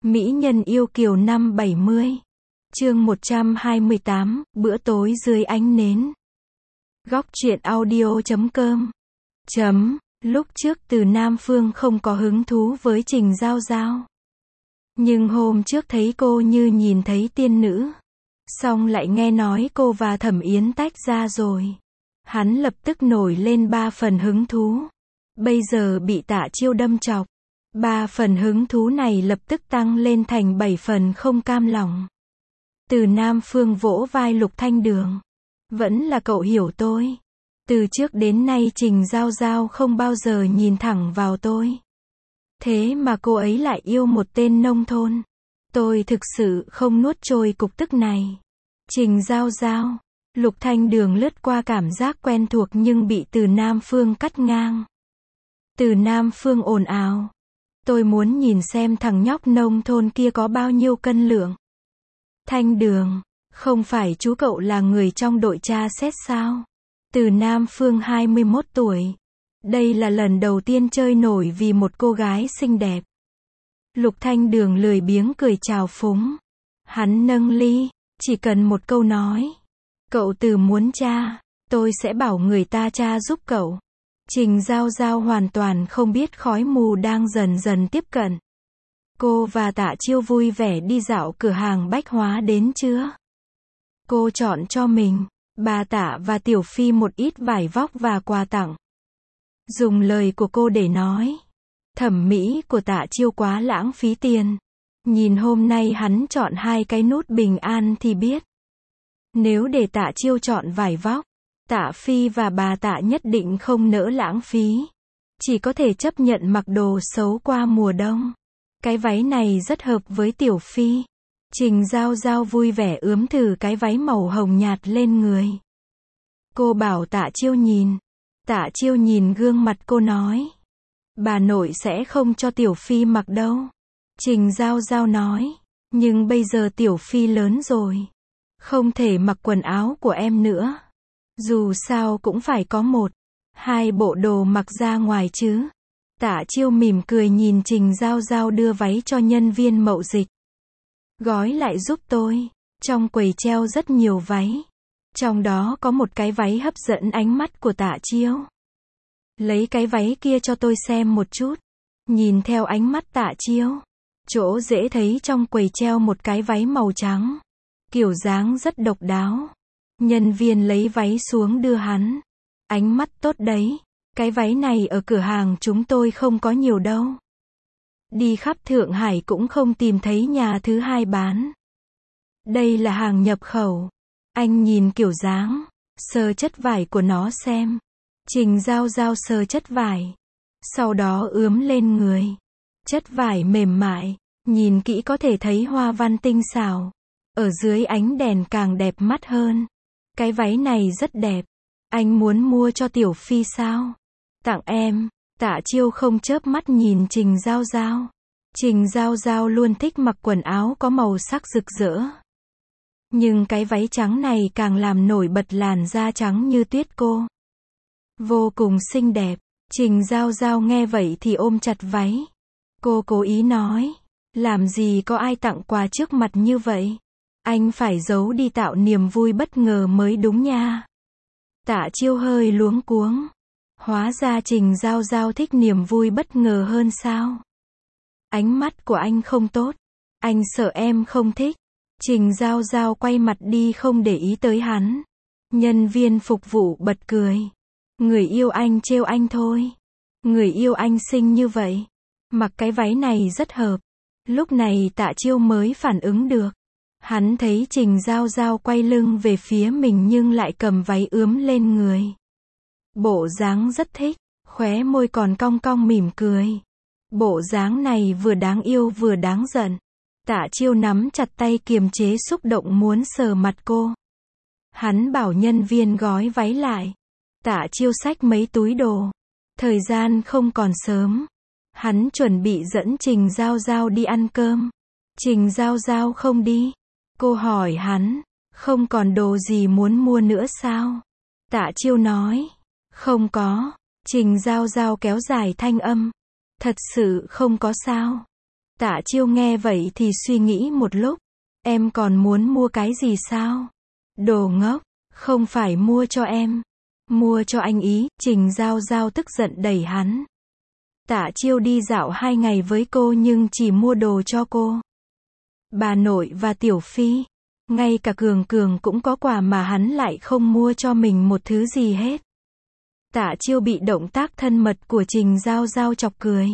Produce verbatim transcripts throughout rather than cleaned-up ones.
Mỹ nhân yêu kiều năm bảy mươi. Chương một trăm hai mươi tám, bữa tối dưới ánh nến. Góc truyện audio chấm com. Chấm, lúc trước Từ Nam Phương không có hứng thú với Trình Giao Giao. Nhưng hôm trước thấy cô như nhìn thấy tiên nữ. Xong lại nghe nói cô và Thẩm Yến tách ra rồi. Hắn lập tức nổi lên ba phần hứng thú. Bây giờ bị Tạ Chiêu đâm chọc. Ba phần hứng thú này lập tức tăng lên thành bảy phần không cam lòng. Từ Nam Phương vỗ vai Lục Thanh Đường. Vẫn là cậu hiểu tôi. Từ trước đến nay Trình Giao Giao không bao giờ nhìn thẳng vào tôi. Thế mà cô ấy lại yêu một tên nông thôn. Tôi thực sự không nuốt trôi cục tức này. Trình Giao Giao. Lục Thanh Đường lướt qua cảm giác quen thuộc nhưng bị Từ Nam Phương cắt ngang. Từ Nam Phương ồn ào. Tôi muốn nhìn xem thằng nhóc nông thôn kia có bao nhiêu cân lượng. Thanh Đường, không phải chú cậu là người trong đội tra xét sao? Từ Nam Phương hai mươi mốt tuổi. Đây là lần đầu tiên chơi nổi vì một cô gái xinh đẹp. Lục Thanh Đường lười biếng cười chào phúng. Hắn nâng ly, chỉ cần một câu nói. Cậu Từ muốn tra, tôi sẽ bảo người ta tra giúp cậu. Trình Giao Giao hoàn toàn không biết khói mù đang dần dần tiếp cận. Cô và Tạ Chiêu vui vẻ đi dạo cửa hàng bách hóa đến chưa? Cô chọn cho mình, bà Tạ và Tiểu Phi một ít vải vóc và quà tặng. Dùng lời của cô để nói. Thẩm mỹ của Tạ Chiêu quá lãng phí tiền. Nhìn hôm nay hắn chọn hai cái nút bình an thì biết. Nếu để Tạ Chiêu chọn vải vóc, Tạ Phi và bà Tạ nhất định không nỡ lãng phí. Chỉ có thể chấp nhận mặc đồ xấu qua mùa đông. Cái váy này rất hợp với Tiểu Phi. Trình Giao Giao vui vẻ ướm thử cái váy màu hồng nhạt lên người. Cô bảo Tạ Chiêu nhìn. Tạ Chiêu nhìn gương mặt cô nói. Bà nội sẽ không cho Tiểu Phi mặc đâu. Trình Giao Giao nói. Nhưng bây giờ Tiểu Phi lớn rồi. Không thể mặc quần áo của em nữa. Dù sao cũng phải có một, hai bộ đồ mặc ra ngoài chứ. Tạ Chiêu mỉm cười nhìn Trình Giao Giao đưa váy cho nhân viên mậu dịch. Gói lại giúp tôi. Trong quầy treo rất nhiều váy. Trong đó có một cái váy hấp dẫn ánh mắt của Tạ Chiêu. Lấy cái váy kia cho tôi xem một chút. Nhìn theo ánh mắt Tạ Chiêu. Chỗ dễ thấy trong quầy treo một cái váy màu trắng. Kiểu dáng rất độc đáo. Nhân viên lấy váy xuống đưa hắn. Ánh mắt tốt đấy. Cái váy này ở cửa hàng chúng tôi không có nhiều đâu. Đi khắp Thượng Hải cũng không tìm thấy nhà thứ hai bán. Đây là hàng nhập khẩu. Anh nhìn kiểu dáng, sờ chất vải của nó xem. Trình Giao Giao sờ chất vải. Sau đó ướm lên người. Chất vải mềm mại. Nhìn kỹ có thể thấy hoa văn tinh xảo. Ở dưới ánh đèn càng đẹp mắt hơn. Cái váy này rất đẹp. Anh muốn mua cho Tiểu Phi sao? Tặng em. Tạ Chiêu không chớp mắt nhìn Trình Giao Giao. Trình Giao Giao luôn thích mặc quần áo có màu sắc rực rỡ. Nhưng cái váy trắng này càng làm nổi bật làn da trắng như tuyết cô. Vô cùng xinh đẹp. Trình Giao Giao nghe vậy thì ôm chặt váy. Cô cố ý nói. Làm gì có ai tặng quà trước mặt như vậy? Anh phải giấu đi tạo niềm vui bất ngờ mới đúng nha. Tạ Chiêu hơi luống cuống. Hóa ra Trình Giao Giao thích niềm vui bất ngờ hơn sao? Ánh mắt của anh không tốt. Anh sợ em không thích. Trình Giao Giao quay mặt đi không để ý tới hắn. Nhân viên phục vụ bật cười. Người yêu anh trêu anh thôi. Người yêu anh xinh như vậy. Mặc cái váy này rất hợp. Lúc này Tạ Chiêu mới phản ứng được. Hắn thấy Trình Giao Giao quay lưng về phía mình nhưng lại cầm váy ướm lên người. Bộ dáng rất thích, khóe môi còn cong cong mỉm cười. Bộ dáng này vừa đáng yêu vừa đáng giận. Tạ Chiêu nắm chặt tay kiềm chế xúc động muốn sờ mặt cô. Hắn bảo nhân viên gói váy lại. Tạ Chiêu xách mấy túi đồ. Thời gian không còn sớm. Hắn chuẩn bị dẫn Trình Giao Giao đi ăn cơm. Trình Giao Giao không đi. Cô hỏi hắn, không còn đồ gì muốn mua nữa sao? Tạ Chiêu nói, không có. Trình Giao Giao kéo dài thanh âm. Thật sự không có sao. Tạ Chiêu nghe vậy thì suy nghĩ một lúc. Em còn muốn mua cái gì sao? Đồ ngốc, không phải mua cho em. Mua cho anh ý. Trình Giao Giao tức giận đẩy hắn. Tạ Chiêu đi dạo hai ngày với cô nhưng chỉ mua đồ cho cô, bà nội và Tiểu Phi. Ngay cả Cường Cường cũng có quà mà hắn lại không mua cho mình một thứ gì hết. Tạ Chiêu bị động tác thân mật của Trình Giao Giao chọc cười.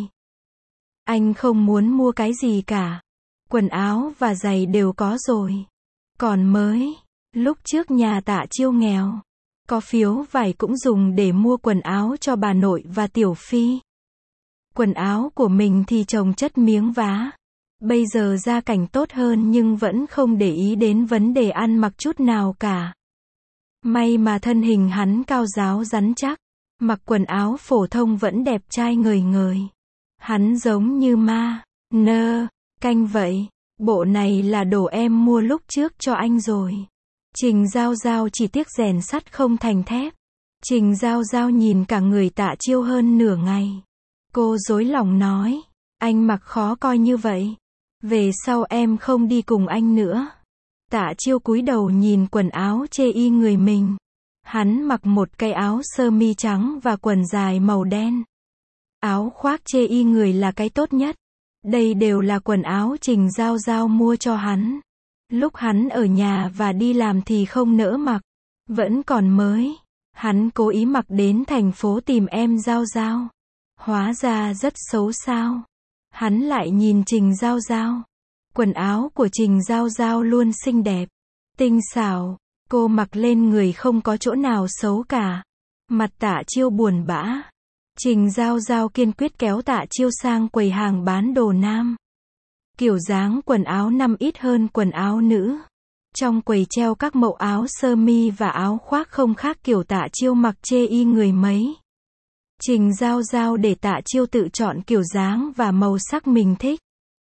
Anh không muốn mua cái gì cả. Quần áo và giày đều có rồi. Còn mới, lúc trước nhà Tạ Chiêu nghèo, có phiếu vải cũng dùng để mua quần áo cho bà nội và Tiểu Phi. Quần áo của mình thì chồng chất miếng vá. Bây giờ gia cảnh tốt hơn nhưng vẫn không để ý đến vấn đề ăn mặc chút nào cả. May mà thân hình hắn cao ráo rắn chắc, mặc quần áo phổ thông vẫn đẹp trai ngời ngời. Hắn giống như ma, nơ, canh vậy. Bộ này là đồ em mua lúc trước cho anh rồi. Trình Giao Giao chỉ tiếc rèn sắt không thành thép. Trình Giao Giao nhìn cả người Tạ Chiêu hơn nửa ngày. Cô rối lòng nói, anh mặc khó coi như vậy. Về sau em không đi cùng anh nữa. Tạ Chiêu cúi đầu nhìn quần áo chê y người mình. Hắn mặc một cái áo sơ mi trắng và quần dài màu đen. Áo khoác chê y người là cái tốt nhất. Đây đều là quần áo Trình Giao Giao mua cho hắn. Lúc hắn ở nhà và đi làm thì không nỡ mặc. Vẫn còn mới. Hắn cố ý mặc đến thành phố tìm em Giao Giao. Hóa ra rất xấu sao. Hắn lại nhìn Trình Giao Giao. Quần áo của Trình Giao Giao luôn xinh đẹp, tinh xảo. Cô mặc lên người không có chỗ nào xấu cả. Mặt Tạ Chiêu buồn bã. Trình Giao Giao kiên quyết kéo Tạ Chiêu sang quầy hàng bán đồ nam. Kiểu dáng quần áo nam ít hơn quần áo nữ. Trong quầy treo các mẫu áo sơ mi và áo khoác không khác kiểu Tạ Chiêu mặc chê y người mấy. Trình Giao Giao để Tạ Chiêu tự chọn kiểu dáng và màu sắc mình thích.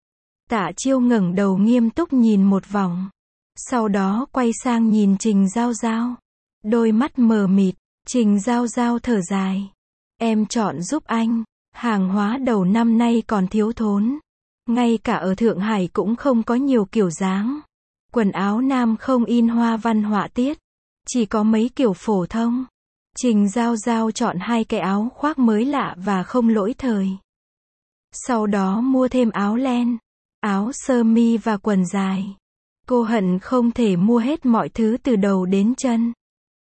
Tạ Chiêu ngẩng đầu nghiêm túc nhìn một vòng. Sau đó quay sang nhìn Trình Giao Giao. Đôi mắt mờ mịt. Trình Giao Giao thở dài. Em chọn giúp anh. Hàng hóa đầu năm nay còn thiếu thốn. Ngay cả ở Thượng Hải cũng không có nhiều kiểu dáng. Quần áo nam không in hoa văn họa tiết. Chỉ có mấy kiểu phổ thông. Trình Giao Giao chọn hai cái áo khoác mới lạ và không lỗi thời. Sau đó mua thêm áo len, áo sơ mi và quần dài. Cô hận không thể mua hết mọi thứ từ đầu đến chân.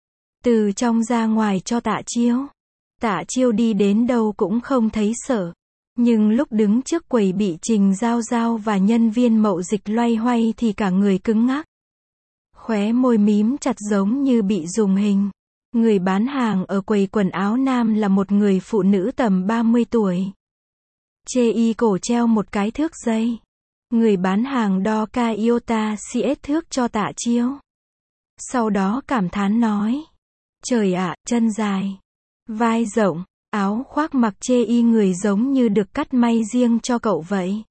Từ trong ra ngoài cho Tạ Chiêu. Tạ Chiêu đi đến đâu cũng không thấy sợ. Nhưng lúc đứng trước quầy bị Trình Giao Giao và nhân viên mậu dịch loay hoay thì cả người cứng ngắc. Khóe môi mím chặt giống như bị dùng hình. Người bán hàng ở quầy quần áo nam là một người phụ nữ tầm ba mươi tuổi. Chê y cổ treo một cái thước dây. Người bán hàng đo ca iota xê ét thước cho Tạ Chiêu. Sau đó cảm thán nói. Trời ạ, chân dài, vai rộng, áo khoác mặc chê y người giống như được cắt may riêng cho cậu vậy.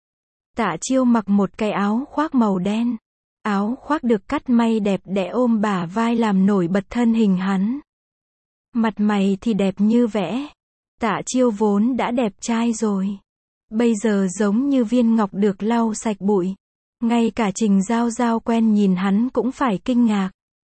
Tạ Chiêu mặc một cái áo khoác màu đen. Áo khoác được cắt may đẹp đẽ ôm bả vai làm nổi bật thân hình hắn. Mặt mày thì đẹp như vẽ. Tạ Chiêu vốn đã đẹp trai rồi. Bây giờ giống như viên ngọc được lau sạch bụi. Ngay cả Trình Giao Giao quen nhìn hắn cũng phải kinh ngạc.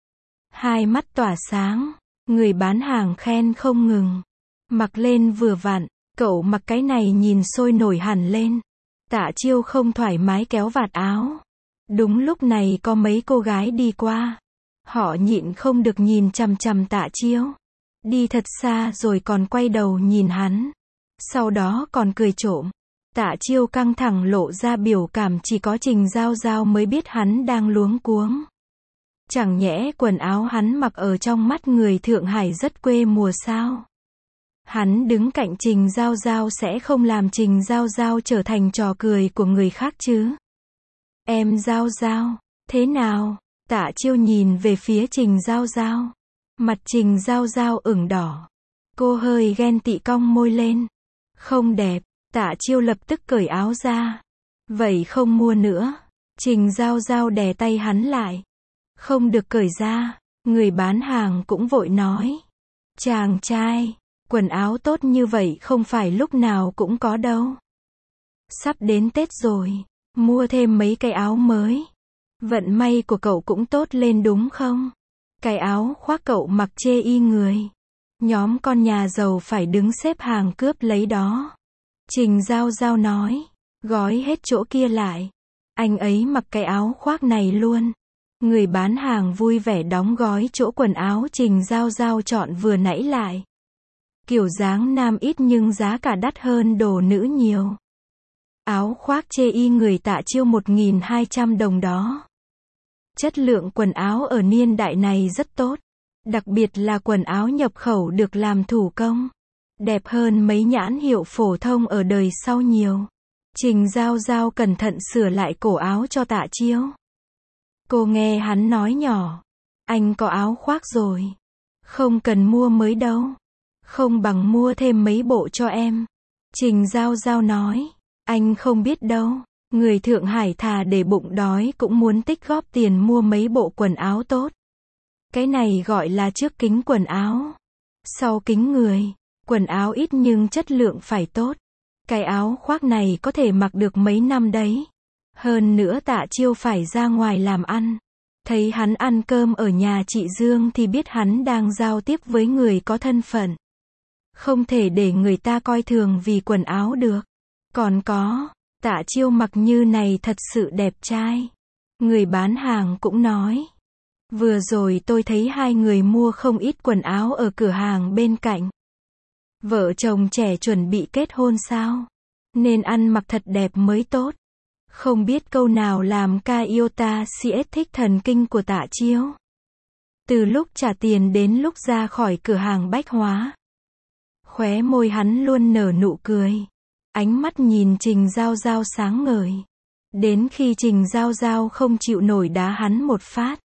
Hai mắt tỏa sáng. Người bán hàng khen không ngừng. Mặc lên vừa vặn. Cậu mặc cái này nhìn sôi nổi hẳn lên. Tạ Chiêu không thoải mái kéo vạt áo. Đúng lúc này có mấy cô gái đi qua. Họ nhịn không được nhìn chằm chằm Tạ Chiêu. Đi thật xa rồi còn quay đầu nhìn hắn. Sau đó còn cười trộm. Tạ Chiêu căng thẳng lộ ra biểu cảm chỉ có Trình Giao Giao mới biết hắn đang luống cuống. Chẳng nhẽ quần áo hắn mặc ở trong mắt người Thượng Hải rất quê mùa sao? Hắn đứng cạnh Trình Giao Giao sẽ không làm Trình Giao Giao trở thành trò cười của người khác chứ? Em Giao Giao, thế nào? Tạ Chiêu nhìn về phía Trình Giao Giao. Mặt Trình Giao Giao ửng đỏ. Cô hơi ghen tị cong môi lên. Không đẹp. Tạ Chiêu lập tức cởi áo ra. Vậy không mua nữa. Trình Giao Giao đè tay hắn lại. Không được cởi ra. Người bán hàng cũng vội nói. Chàng trai, quần áo tốt như vậy không phải lúc nào cũng có đâu. Sắp đến Tết rồi, mua thêm mấy cái áo mới. Vận may của cậu cũng tốt lên đúng không? Cái áo khoác cậu mặc chê y người. Nhóm con nhà giàu phải đứng xếp hàng cướp lấy đó. Trình Giao Giao nói, gói hết chỗ kia lại. Anh ấy mặc cái áo khoác này luôn. Người bán hàng vui vẻ đóng gói chỗ quần áo Trình Giao Giao chọn vừa nãy lại. Kiểu dáng nam ít nhưng giá cả đắt hơn đồ nữ nhiều. Áo khoác chê y người Tạ Chiêu một nghìn hai trăm đồng đó. Chất lượng quần áo ở niên đại này rất tốt. Đặc biệt là quần áo nhập khẩu được làm thủ công. Đẹp hơn mấy nhãn hiệu phổ thông ở đời sau nhiều. Trình Giao Giao cẩn thận sửa lại cổ áo cho Tạ Chiêu. Cô nghe hắn nói nhỏ. Anh có áo khoác rồi. Không cần mua mới đâu. Không bằng mua thêm mấy bộ cho em. Trình Giao Giao nói. Anh không biết đâu. Người Thượng Hải thà để bụng đói cũng muốn tích góp tiền mua mấy bộ quần áo tốt. Cái này gọi là trước kính quần áo. Sau kính người. Quần áo ít nhưng chất lượng phải tốt. Cái áo khoác này có thể mặc được mấy năm đấy. Hơn nữa Tạ Chiêu phải ra ngoài làm ăn. Thấy hắn ăn cơm ở nhà chị Dương thì biết hắn đang giao tiếp với người có thân phận. Không thể để người ta coi thường vì quần áo được. Còn có, Tạ Chiêu mặc như này thật sự đẹp trai. Người bán hàng cũng nói. Vừa rồi tôi thấy hai người mua không ít quần áo ở cửa hàng bên cạnh. Vợ chồng trẻ chuẩn bị kết hôn sao? Nên ăn mặc thật đẹp mới tốt. Không biết câu nào làm ca yêu ta siết thích thần kinh của Tạ Chiêu. Từ lúc trả tiền đến lúc ra khỏi cửa hàng bách hóa. Khóe môi hắn luôn nở nụ cười. Ánh mắt nhìn Trình Giao Giao sáng ngời. Đến khi Trình Giao Giao không chịu nổi đá hắn một phát.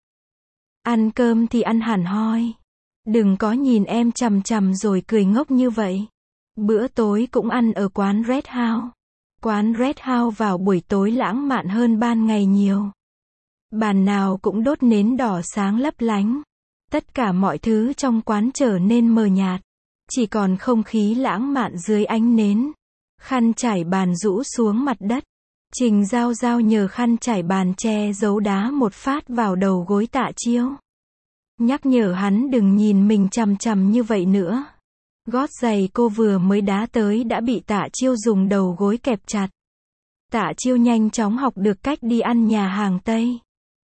Ăn cơm thì ăn hẳn hoi. Đừng có nhìn em chằm chằm rồi cười ngốc như vậy. Bữa tối cũng ăn ở quán Red House. Quán Red House vào buổi tối lãng mạn hơn ban ngày nhiều. Bàn nào cũng đốt nến đỏ sáng lấp lánh. Tất cả mọi thứ trong quán trở nên mờ nhạt. Chỉ còn không khí lãng mạn dưới ánh nến. Khăn trải bàn rũ xuống mặt đất. Trình Giao Giao nhờ khăn trải bàn che giấu đá một phát vào đầu gối Tạ Chiêu. Nhắc nhở hắn đừng nhìn mình chằm chằm như vậy nữa. Gót giày cô vừa mới đá tới đã bị Tạ Chiêu dùng đầu gối kẹp chặt. Tạ Chiêu nhanh chóng học được cách đi ăn nhà hàng Tây.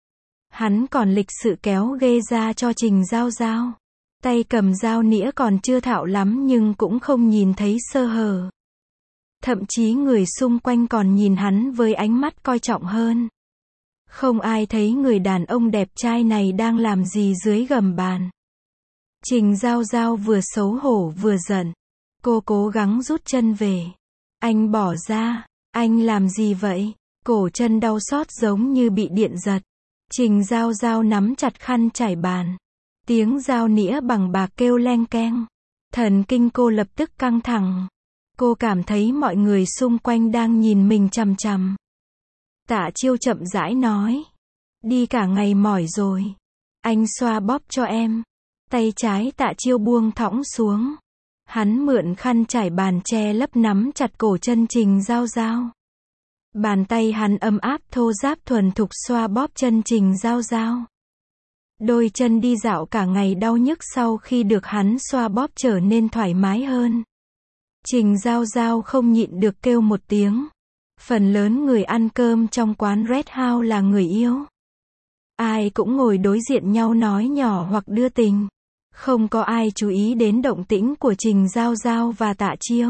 Hắn còn lịch sự kéo ghê ra cho Trình Giao Giao. Tay cầm dao nĩa còn chưa thạo lắm nhưng cũng không nhìn thấy sơ hở. Thậm chí người xung quanh còn nhìn hắn với ánh mắt coi trọng hơn. Không ai thấy người đàn ông đẹp trai này đang làm gì dưới gầm bàn. Trình Giao Giao vừa xấu hổ vừa giận. Cô cố gắng rút chân về. Anh bỏ ra. Anh làm gì vậy? Cổ chân đau xót giống như bị điện giật. Trình Giao Giao nắm chặt khăn trải bàn. Tiếng dao nĩa bằng bạc kêu leng keng. Thần kinh cô lập tức căng thẳng. Cô cảm thấy mọi người xung quanh đang nhìn mình chằm chằm. Tạ Chiêu chậm rãi nói. Đi cả ngày mỏi rồi. Anh xoa bóp cho em. Tay trái Tạ Chiêu buông thõng xuống. Hắn mượn khăn trải bàn che lấp nắm chặt cổ chân Trình Giao Giao. Bàn tay hắn ấm áp thô ráp thuần thục xoa bóp chân Trình Giao Giao. Đôi chân đi dạo cả ngày đau nhức sau khi được hắn xoa bóp trở nên thoải mái hơn. Trình Giao Giao không nhịn được kêu một tiếng. Phần lớn người ăn cơm trong quán Red House là người yêu. Ai cũng ngồi đối diện nhau nói nhỏ hoặc đưa tình. Không có ai chú ý đến động tĩnh của Trình Giao Giao và Tạ Chiêu.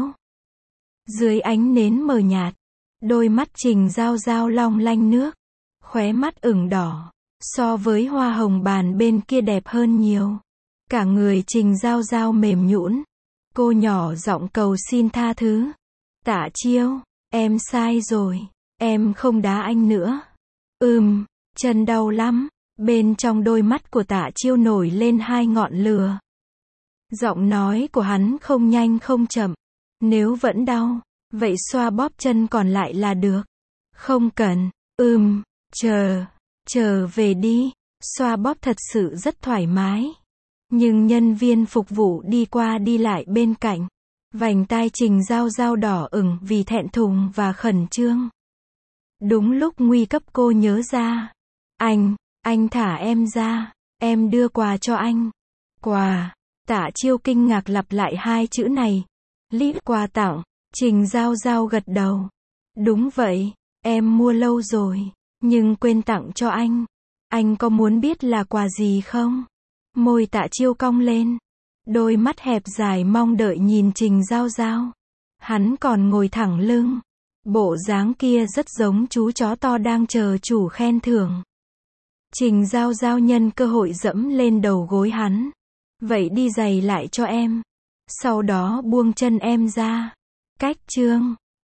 Dưới ánh nến mờ nhạt, đôi mắt Trình Giao Giao long lanh nước. Khóe mắt ửng đỏ. So với hoa hồng bàn bên kia đẹp hơn nhiều. Cả người Trình Giao Giao mềm nhũn. Cô nhỏ giọng cầu xin tha thứ. Tạ Chiêu, em sai rồi. Em không đá anh nữa. Ừm, chân đau lắm. Bên trong đôi mắt của Tạ Chiêu nổi lên hai ngọn lửa. Giọng nói của hắn không nhanh không chậm. Nếu vẫn đau, vậy xoa bóp chân còn lại là được. Không cần. Ừm, chờ. Chờ về đi. Xoa bóp thật sự rất thoải mái. Nhưng nhân viên phục vụ đi qua đi lại bên cạnh. Vành tai Trình Giao Giao đỏ ửng vì thẹn thùng và khẩn trương. Đúng lúc nguy cấp cô nhớ ra. Anh, anh thả em ra, em đưa quà cho anh. Quà, Tạ Chiêu kinh ngạc lặp lại hai chữ này. Lít quà tặng, Trình Giao Giao gật đầu. Đúng vậy, em mua lâu rồi, nhưng quên tặng cho anh. Anh có muốn biết là quà gì không? Môi Tạ Chiêu cong lên. Đôi mắt hẹp dài mong đợi nhìn Trình Giao Giao. Hắn còn ngồi thẳng lưng. Bộ dáng kia rất giống chú chó to đang chờ chủ khen thưởng. Trình Giao Giao nhân cơ hội dẫm lên đầu gối hắn. Vậy đi giày lại cho em. Sau đó buông chân em ra. Cách chương